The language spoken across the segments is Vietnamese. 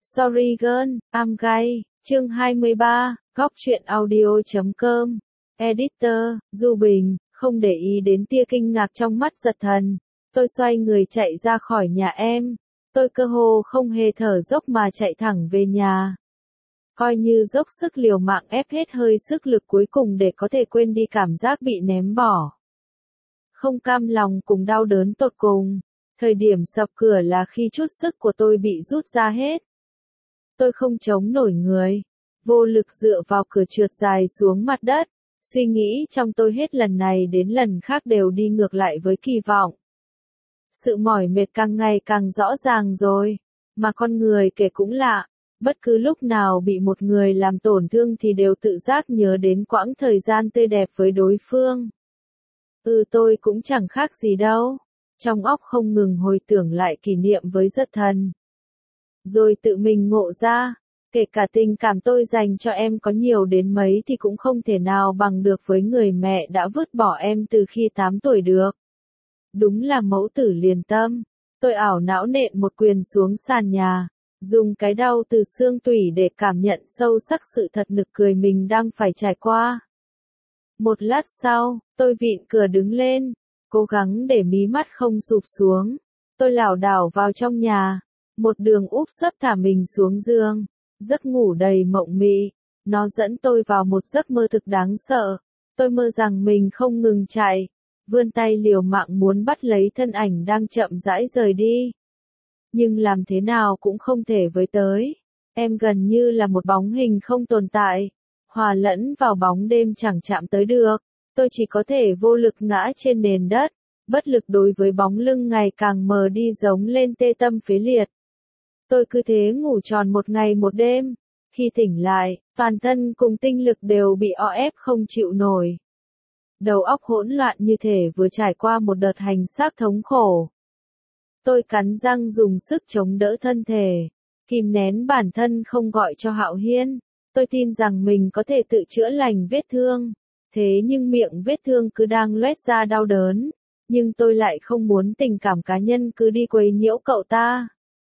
Sorry girl, I'm gay. Chương 23, góc truyện audio.com. Editor, Du Bình, không để ý đến tia kinh ngạc trong mắt Giật Thần. Tôi xoay người chạy ra khỏi nhà em. Tôi cơ hồ không hề thở dốc mà chạy thẳng về nhà. Coi như dốc sức liều mạng ép hết hơi sức lực cuối cùng để có thể quên đi cảm giác bị ném bỏ. Không cam lòng cùng đau đớn tột cùng. Thời điểm sập cửa là khi chút sức của tôi bị rút ra hết. Tôi không chống nổi người, vô lực dựa vào cửa trượt dài xuống mặt đất. Suy nghĩ trong tôi hết lần này đến lần khác đều đi ngược lại với kỳ vọng. Sự mỏi mệt càng ngày càng rõ ràng rồi, mà con người kể cũng lạ, bất cứ lúc nào bị một người làm tổn thương thì đều tự giác nhớ đến quãng thời gian tươi đẹp với đối phương. Tôi cũng chẳng khác gì đâu. Trong óc không ngừng hồi tưởng lại kỷ niệm với Giật Thần. Rồi tự mình ngộ ra, kể cả tình cảm tôi dành cho em có nhiều đến mấy thì cũng không thể nào bằng được với người mẹ đã vứt bỏ em từ khi 8 tuổi được. Đúng là mẫu tử liền tâm. Tôi ảo não nện một quyền xuống sàn nhà, dùng cái đau từ xương tủy để cảm nhận sâu sắc sự thật nực cười mình đang phải trải qua. Một lát sau, tôi vịn cửa đứng lên, cố gắng để mí mắt không sụp xuống. Tôi lảo đảo vào trong nhà, một đường úp sấp thả mình xuống giường, giấc ngủ đầy mộng mị. Nó dẫn tôi vào một giấc mơ thực đáng sợ. Tôi mơ rằng mình không ngừng chạy, vươn tay liều mạng muốn bắt lấy thân ảnh đang chậm rãi rời đi. Nhưng làm thế nào cũng không thể với tới. Em gần như là một bóng hình không tồn tại, hòa lẫn vào bóng đêm chẳng chạm tới được. Tôi chỉ có thể vô lực ngã trên nền đất, bất lực đối với bóng lưng ngày càng mờ đi giống lên tê tâm phế liệt. Tôi cứ thế ngủ tròn một ngày một đêm. Khi tỉnh lại, toàn thân cùng tinh lực đều bị o ép không chịu nổi. Đầu óc hỗn loạn như thể vừa trải qua một đợt hành xác thống khổ. Tôi cắn răng dùng sức chống đỡ thân thể, kìm nén bản thân không gọi cho Hạo Hiên. Tôi tin rằng mình có thể tự chữa lành vết thương. Thế nhưng miệng vết thương cứ đang loét ra đau đớn. Nhưng tôi lại không muốn tình cảm cá nhân cứ đi quấy nhiễu cậu ta.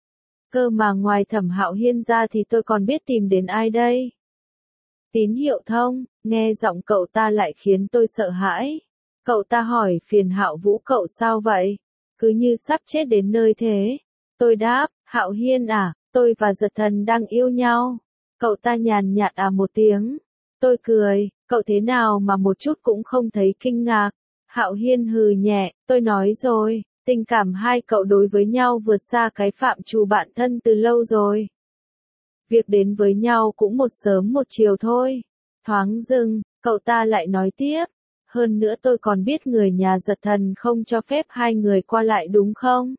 Cơ mà ngoài Thẩm Hạo Hiên ra thì tôi còn biết tìm đến ai đây? Tín hiệu thông, nghe giọng cậu ta lại khiến tôi sợ hãi. Cậu ta hỏi phiền Hạo Vũ cậu sao vậy? Cứ như sắp chết đến nơi thế. Tôi đáp, Hạo Hiên à, tôi và Giật Thần đang yêu nhau. Cậu ta nhàn nhạt một tiếng. Tôi cười, cậu thế nào mà một chút cũng không thấy kinh ngạc. Hạo Hiên hừ nhẹ, tôi nói rồi, tình cảm hai cậu đối với nhau vượt xa cái phạm trù bạn thân từ lâu rồi. Việc đến với nhau cũng một sớm một chiều thôi. Thoáng dưng, cậu ta lại nói tiếp. Hơn nữa tôi còn biết người nhà Giật Thần không cho phép hai người qua lại đúng không?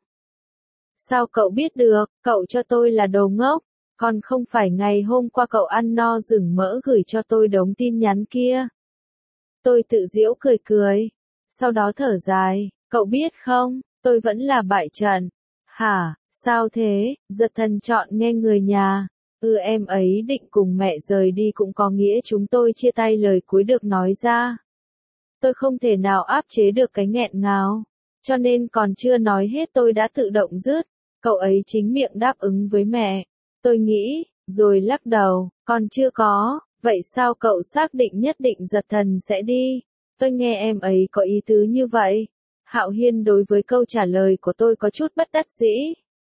Sao cậu biết được, cậu cho tôi là đồ ngốc. Còn không phải ngày hôm qua cậu ăn no rừng mỡ gửi cho tôi đống tin nhắn kia. Tôi tự giễu cười cười. Sau đó thở dài, cậu biết không, tôi vẫn là bại trận. Hả, sao thế? Giật Thần chọn nghe người nhà. Em ấy định cùng mẹ rời đi cũng có nghĩa chúng tôi chia tay lời cuối được nói ra. Tôi không thể nào áp chế được cái nghẹn ngào. Cho nên còn chưa nói hết tôi đã tự động dứt. Cậu ấy chính miệng đáp ứng với mẹ. Tôi nghĩ, rồi lắc đầu, còn chưa có. Vậy sao cậu xác định nhất định Giật Thần sẽ đi? Tôi nghe em ấy có ý tứ như vậy. Hạo Hiên đối với câu trả lời của tôi có chút bất đắc dĩ.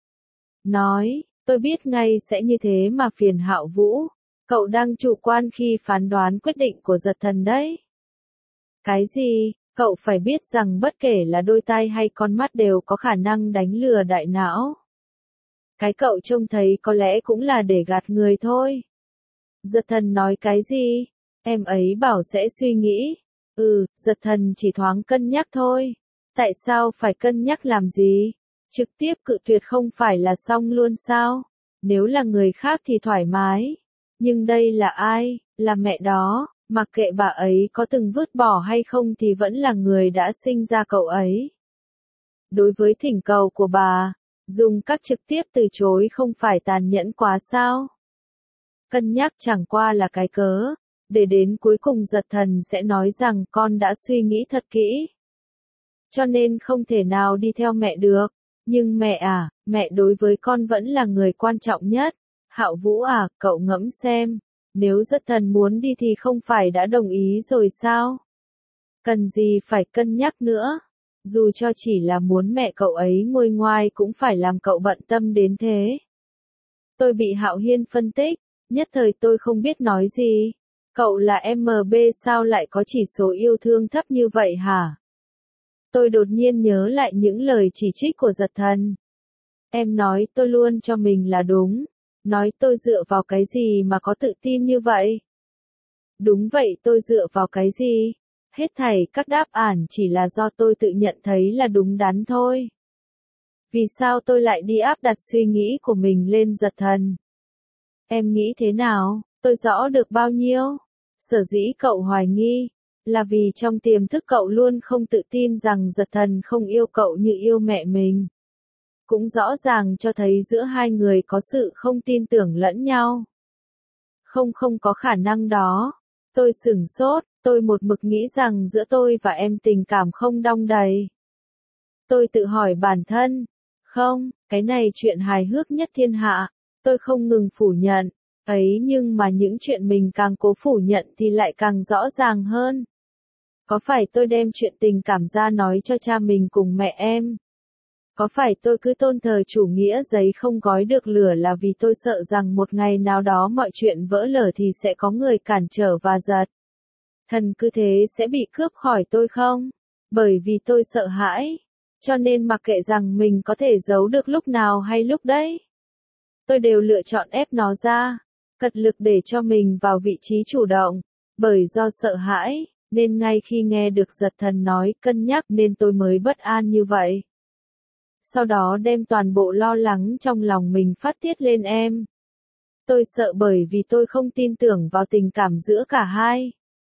Nói, tôi biết ngay sẽ như thế mà phiền Hạo Vũ. Cậu đang chủ quan khi phán đoán quyết định của Giật Thần đấy. Cái gì? Cậu phải biết rằng bất kể là đôi tai hay con mắt đều có khả năng đánh lừa đại não. Cái cậu trông thấy có lẽ cũng là để gạt người thôi. Giật Thần nói cái gì? Em ấy bảo sẽ suy nghĩ. Giật Thần chỉ thoáng cân nhắc thôi. Tại sao phải cân nhắc làm gì? Trực tiếp cự tuyệt không phải là xong luôn sao? Nếu là người khác thì thoải mái. Nhưng đây là ai? Là mẹ đó. Mặc kệ bà ấy có từng vứt bỏ hay không thì vẫn là người đã sinh ra cậu ấy. Đối với thỉnh cầu của bà, dùng các trực tiếp từ chối không phải tàn nhẫn quá sao? Cân nhắc chẳng qua là cái cớ, để đến cuối cùng Giật Thần sẽ nói rằng con đã suy nghĩ thật kỹ. Cho nên không thể nào đi theo mẹ được. Nhưng mẹ à, mẹ đối với con vẫn là người quan trọng nhất. Hạo Vũ à, cậu ngẫm xem, nếu Giật Thần muốn đi thì không phải đã đồng ý rồi sao? Cần gì phải cân nhắc nữa? Dù cho chỉ là muốn mẹ cậu ấy nguôi ngoai cũng phải làm cậu bận tâm đến thế. Tôi bị Hạo Hiên phân tích, nhất thời tôi không biết nói gì. Cậu là MB sao lại có chỉ số yêu thương thấp như vậy hả? Tôi đột nhiên nhớ lại những lời chỉ trích của Giật Thần. Em nói tôi luôn cho mình là đúng. Nói tôi dựa vào cái gì mà có tự tin như vậy? Đúng vậy, tôi dựa vào cái gì? Hết thảy các đáp án chỉ là do tôi tự nhận thấy là đúng đắn thôi. Vì sao tôi lại đi áp đặt suy nghĩ của mình lên Giật Thần? Em nghĩ thế nào? Tôi rõ được bao nhiêu? Sở dĩ cậu hoài nghi, là vì trong tiềm thức cậu luôn không tự tin rằng Giật Thần không yêu cậu như yêu mẹ mình. Cũng rõ ràng cho thấy giữa hai người có sự không tin tưởng lẫn nhau. Không có khả năng đó. Tôi sửng sốt, tôi một mực nghĩ rằng giữa tôi và em tình cảm không đong đầy. Tôi tự hỏi bản thân, không, cái này chuyện hài hước nhất thiên hạ, tôi không ngừng phủ nhận, ấy nhưng mà những chuyện mình càng cố phủ nhận thì lại càng rõ ràng hơn. Có phải tôi đem chuyện tình cảm ra nói cho cha mình cùng mẹ em? Có phải tôi cứ tôn thờ chủ nghĩa giấy không gói được lửa là vì tôi sợ rằng một ngày nào đó mọi chuyện vỡ lở thì sẽ có người cản trở và Giật Thần cứ thế sẽ bị cướp khỏi tôi không? Bởi vì tôi sợ hãi, cho nên mặc kệ rằng mình có thể giấu được lúc nào hay lúc đấy, tôi đều lựa chọn ép nó ra, cật lực để cho mình vào vị trí chủ động, bởi do sợ hãi, nên ngay khi nghe được Giật Thần nói cân nhắc nên tôi mới bất an như vậy. Sau đó đem toàn bộ lo lắng trong lòng mình phát tiết lên em. Tôi sợ bởi vì tôi không tin tưởng vào tình cảm giữa cả hai.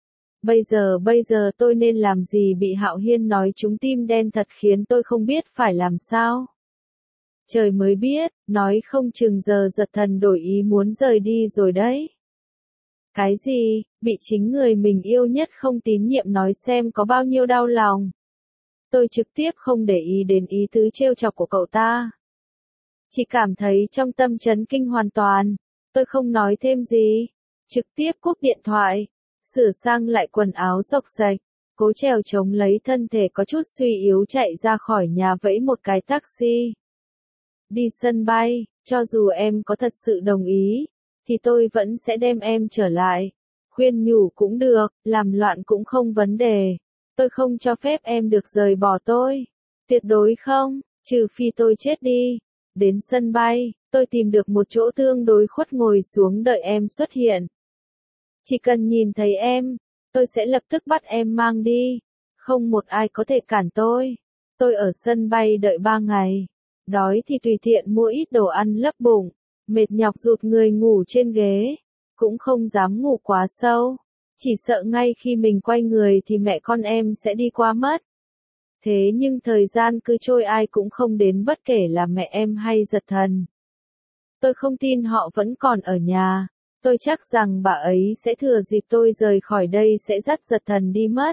Bây giờ tôi nên làm gì bị Hạo Hiên nói trúng tim đen thật khiến tôi không biết phải làm sao. Trời mới biết, nói không chừng giờ Giật Thần đổi ý muốn rời đi rồi đấy. Cái gì, bị chính người mình yêu nhất không tín nhiệm nói xem có bao nhiêu đau lòng. Tôi trực tiếp không để ý đến ý tứ trêu chọc của cậu ta. Chỉ cảm thấy trong tâm chấn kinh hoàn toàn. Tôi không nói thêm gì. Trực tiếp cúp điện thoại. Sửa sang lại quần áo xộc xạch. Cố trèo chống lấy thân thể có chút suy yếu chạy ra khỏi nhà vẫy một cái taxi. Đi sân bay, cho dù em có thật sự đồng ý, thì tôi vẫn sẽ đem em trở lại. Khuyên nhủ cũng được, làm loạn cũng không vấn đề. Tôi không cho phép em được rời bỏ tôi. Tuyệt đối không, trừ phi tôi chết đi. Đến sân bay, tôi tìm được một chỗ tương đối khuất ngồi xuống đợi em xuất hiện. Chỉ cần nhìn thấy em, tôi sẽ lập tức bắt em mang đi. Không một ai có thể cản tôi. Tôi ở sân bay đợi 3 ngày. Đói thì tùy tiện mua ít đồ ăn lấp bụng. Mệt nhọc rụt người ngủ trên ghế. Cũng không dám ngủ quá sâu. Chỉ sợ ngay khi mình quay người thì mẹ con em sẽ đi qua mất. Thế nhưng thời gian cứ trôi ai cũng không đến bất kể là mẹ em hay Giật Thần. Tôi không tin họ vẫn còn ở nhà. Tôi chắc rằng bà ấy sẽ thừa dịp tôi rời khỏi đây sẽ dắt Giật Thần đi mất.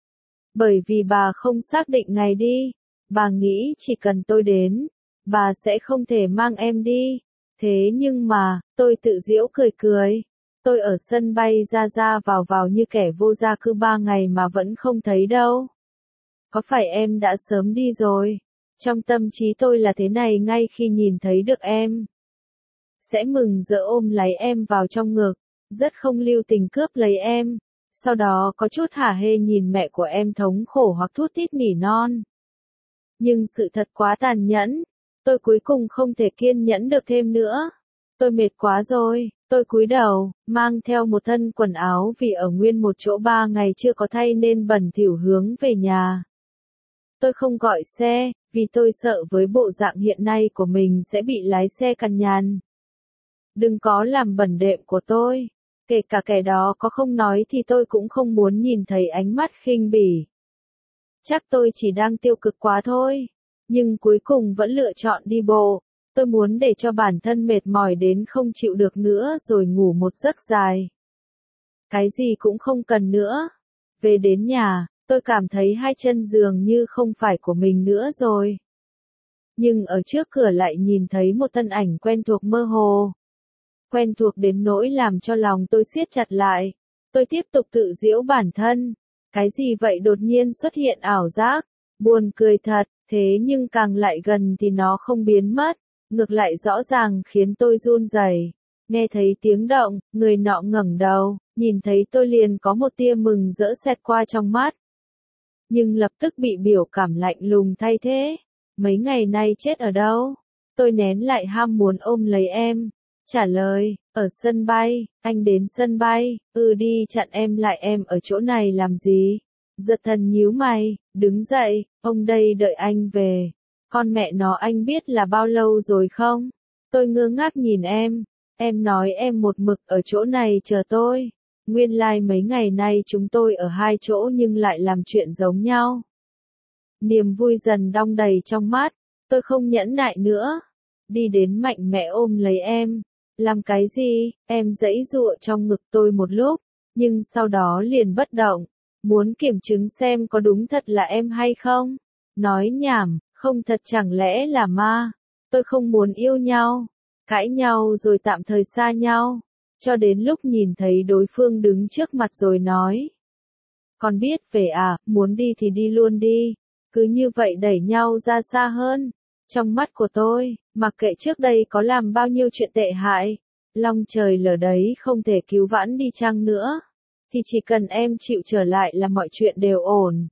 Bởi vì bà không xác định ngày đi. Bà nghĩ chỉ cần tôi đến, bà sẽ không thể mang em đi. Thế nhưng mà, tôi tự giễu cười cười. Tôi ở sân bay ra vào như kẻ vô gia cư 3 ngày mà vẫn không thấy đâu. Có phải em đã sớm đi rồi? Trong tâm trí tôi là thế này ngay khi nhìn thấy được em. Sẽ mừng rỡ ôm lấy em vào trong ngực, rất không lưu tình cướp lấy em. Sau đó có chút hả hê nhìn mẹ của em thống khổ hoặc thút thít nỉ non. Nhưng sự thật quá tàn nhẫn. Tôi cuối cùng không thể kiên nhẫn được thêm nữa. Tôi mệt quá rồi. Tôi cúi đầu, mang theo một thân quần áo vì ở nguyên một chỗ 3 ngày chưa có thay nên bẩn thỉu hướng về nhà. Tôi không gọi xe, vì tôi sợ với bộ dạng hiện nay của mình sẽ bị lái xe cằn nhằn. Đừng có làm bẩn đệm của tôi. Kể cả kẻ đó có không nói thì tôi cũng không muốn nhìn thấy ánh mắt khinh bỉ. Chắc tôi chỉ đang tiêu cực quá thôi. Nhưng cuối cùng vẫn lựa chọn đi bộ. Tôi muốn để cho bản thân mệt mỏi đến không chịu được nữa rồi ngủ một giấc dài. Cái gì cũng không cần nữa. Về đến nhà, tôi cảm thấy hai chân dường như không phải của mình nữa rồi. Nhưng ở trước cửa lại nhìn thấy một thân ảnh quen thuộc mơ hồ. quen thuộc đến nỗi làm cho lòng tôi siết chặt lại. Tôi tiếp tục tự giễu bản thân. Cái gì vậy đột nhiên xuất hiện ảo giác, buồn cười thật, thế nhưng càng lại gần thì nó không biến mất, ngược lại rõ ràng khiến tôi run rẩy. Nghe thấy tiếng động, người nọ ngẩng đầu, nhìn thấy tôi liền có một tia mừng rỡ xẹt qua trong mắt. Nhưng lập tức bị biểu cảm lạnh lùng thay thế. Mấy ngày nay chết ở đâu? Tôi nén lại ham muốn ôm lấy em. Trả lời, ở sân bay, anh đến sân bay, đi chặn em lại em ở chỗ này làm gì? Giật Thần nhíu mày, đứng dậy, ông đây đợi anh về. Con mẹ nó anh biết là bao lâu rồi không? Tôi ngơ ngác nhìn em nói em một mực ở chỗ này chờ tôi. Nguyên lai mấy ngày nay chúng tôi ở hai chỗ nhưng lại làm chuyện giống nhau. Niềm vui dần đong đầy trong mắt, tôi không nhẫn nại nữa. Đi đến mạnh mẽ ôm lấy em. Làm cái gì? Em giãy giụa trong ngực tôi một lúc, nhưng sau đó liền bất động. Muốn kiểm chứng xem có đúng thật là em hay không? Nói nhảm, không thật chẳng lẽ là ma? Tôi không muốn yêu nhau, cãi nhau rồi tạm thời xa nhau, cho đến lúc nhìn thấy đối phương đứng trước mặt rồi nói. Con biết về à, muốn đi thì đi luôn đi. Cứ như vậy đẩy nhau ra xa hơn. Trong mắt của tôi, mặc kệ trước đây có làm bao nhiêu chuyện tệ hại, long trời lở đấy không thể cứu vãn đi chăng nữa, thì chỉ cần em chịu trở lại là mọi chuyện đều ổn.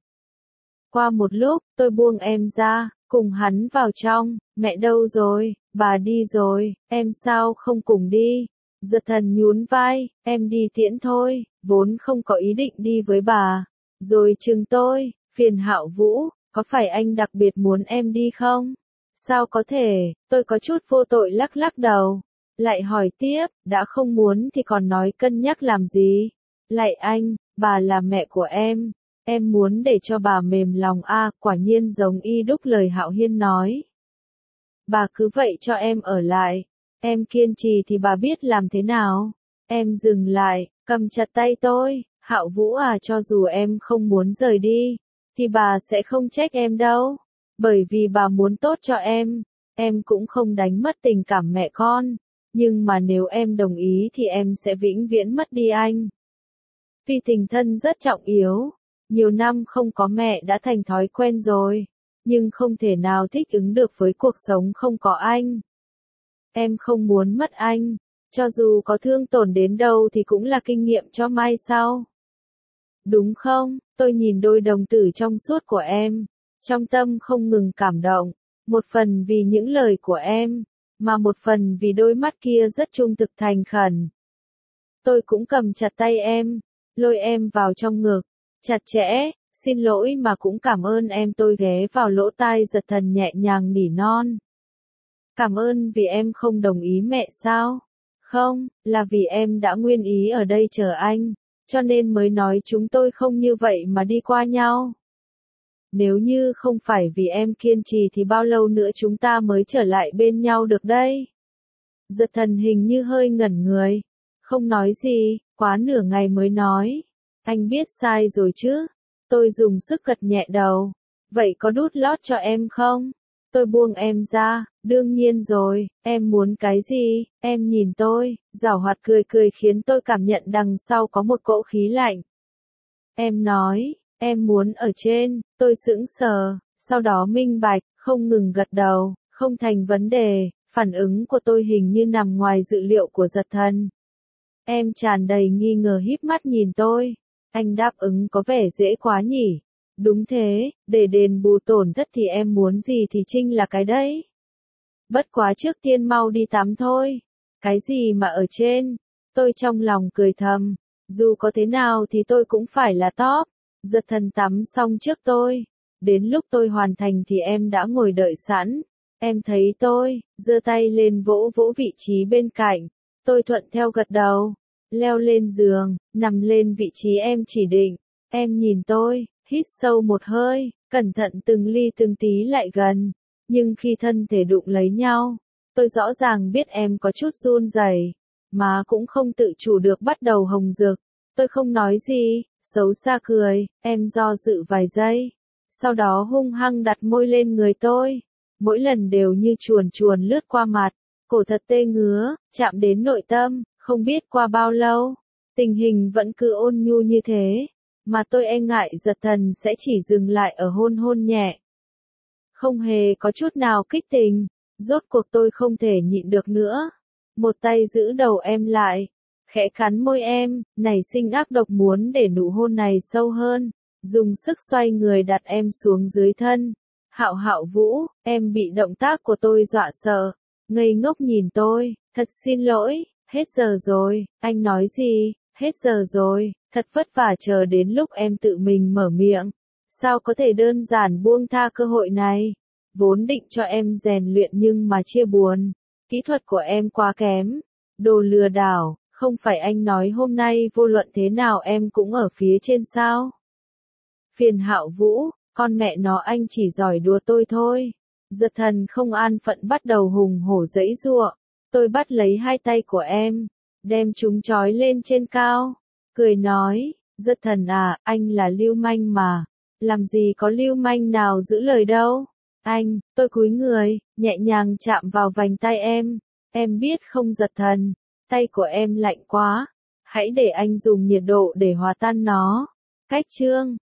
Qua một lúc, tôi buông em ra, cùng hắn vào trong. Mẹ đâu rồi? Bà đi rồi, em sao không cùng đi? Giật Thần nhún vai, em đi tiễn thôi, vốn không có ý định đi với bà. Rồi chừng tôi, phiền Hạo Vũ, có phải anh đặc biệt muốn em đi không? Sao có thể? Tôi có chút vô tội lắc lắc đầu. Lại hỏi tiếp, đã không muốn thì còn nói cân nhắc làm gì? Lại anh, bà là mẹ của em muốn để cho bà mềm lòng a, quả nhiên giống y đúc lời Hạo Hiên nói. Bà cứ vậy cho em ở lại, em kiên trì thì bà biết làm thế nào? Em dừng lại, cầm chặt tay tôi, Hạo Vũ à, cho dù em không muốn rời đi, thì bà sẽ không trách em đâu, bởi vì bà muốn tốt cho em cũng không đánh mất tình cảm mẹ con, nhưng mà nếu em đồng ý thì em sẽ vĩnh viễn mất đi anh. Vì tình thân rất trọng yếu, nhiều năm không có mẹ đã thành thói quen rồi, nhưng không thể nào thích ứng được với cuộc sống không có anh. Em không muốn mất anh, cho dù có thương tổn đến đâu thì cũng là kinh nghiệm cho mai sau. Đúng không? Tôi nhìn đôi đồng tử trong suốt của em, trong tâm không ngừng cảm động, một phần vì những lời của em, mà một phần vì đôi mắt kia rất trung thực thành khẩn. Tôi cũng cầm chặt tay em, lôi em vào trong ngực, chặt chẽ, xin lỗi mà cũng cảm ơn em, tôi ghé vào lỗ tai Giật Thần nhẹ nhàng nỉ non. Cảm ơn vì em không đồng ý mẹ sao? Không, là vì em đã nguyên ý ở đây chờ anh, cho nên mới nói chúng tôi không như vậy mà đi qua nhau. Nếu như không phải vì em kiên trì thì bao lâu nữa chúng ta mới trở lại bên nhau được đây? Giật Thần hình như hơi ngẩn người, không nói gì, quá nửa ngày mới nói. Anh biết sai rồi chứ? Tôi dùng sức gật nhẹ đầu. Vậy có đút lót cho em không? Tôi buông em ra, đương nhiên rồi, em muốn cái gì? Em nhìn tôi, giảo hoạt cười cười khiến tôi cảm nhận đằng sau có một cỗ khí lạnh. Em nói, em muốn ở trên, tôi sững sờ, sau đó minh bạch, không ngừng gật đầu, không thành vấn đề, phản ứng của tôi hình như nằm ngoài dự liệu của Giật Thần. Em tràn đầy nghi ngờ híp mắt nhìn tôi, anh đáp ứng có vẻ dễ quá nhỉ? Đúng thế, để đền bù tổn thất thì em muốn gì thì trinh là cái đấy. Bất quá trước tiên mau đi tắm thôi. Cái gì mà ở trên? Tôi trong lòng cười thầm, dù có thế nào thì tôi cũng phải là top. Giật Thần tắm xong trước tôi. Đến lúc tôi hoàn thành thì em đã ngồi đợi sẵn. Em thấy tôi, giơ tay lên vỗ vỗ vị trí bên cạnh. Tôi thuận theo gật đầu. Leo lên giường, nằm lên vị trí em chỉ định. Em nhìn tôi, hít sâu một hơi, cẩn thận từng ly từng tí lại gần. Nhưng khi thân thể đụng lấy nhau, tôi rõ ràng biết em có chút run rẩy, mà cũng không tự chủ được bắt đầu hồng rực. Tôi không nói gì, xấu xa cười, em do dự vài giây. Sau đó hung hăng đặt môi lên người tôi. Mỗi lần đều như chuồn chuồn lướt qua mặt. Cổ thật tê ngứa, chạm đến nội tâm, không biết qua bao lâu, tình hình vẫn cứ ôn nhu như thế, mà tôi e ngại Giật Thần sẽ chỉ dừng lại ở hôn hôn nhẹ. Không hề có chút nào kích tình, rốt cuộc tôi không thể nhịn được nữa. Một tay giữ đầu em lại, khẽ cắn môi em, nảy sinh ác độc muốn để nụ hôn này sâu hơn, dùng sức xoay người đặt em xuống dưới thân. Hạo Hạo Vũ, em bị động tác của tôi dọa sợ, ngây ngốc nhìn tôi, thật xin lỗi, hết giờ rồi, anh nói gì, hết giờ rồi, thật vất vả chờ đến lúc em tự mình mở miệng, sao có thể đơn giản buông tha cơ hội này, vốn định cho em rèn luyện nhưng mà chia buồn, kỹ thuật của em quá kém, đồ lừa đảo, không phải anh nói hôm nay vô luận thế nào em cũng ở phía trên sao? Phiền Hạo Vũ, con mẹ nó anh chỉ giỏi đùa tôi thôi. Giật Thần không an phận bắt đầu hùng hổ giãy giụa. Tôi bắt lấy hai tay của em, đem chúng trói lên trên cao, cười nói, Giật Thần à, anh là lưu manh mà, làm gì có lưu manh nào giữ lời đâu. Anh, tôi cúi người, nhẹ nhàng chạm vào vành tay em biết không Giật Thần, tay của em lạnh quá, hãy để anh dùng nhiệt độ để hòa tan nó. Cách chương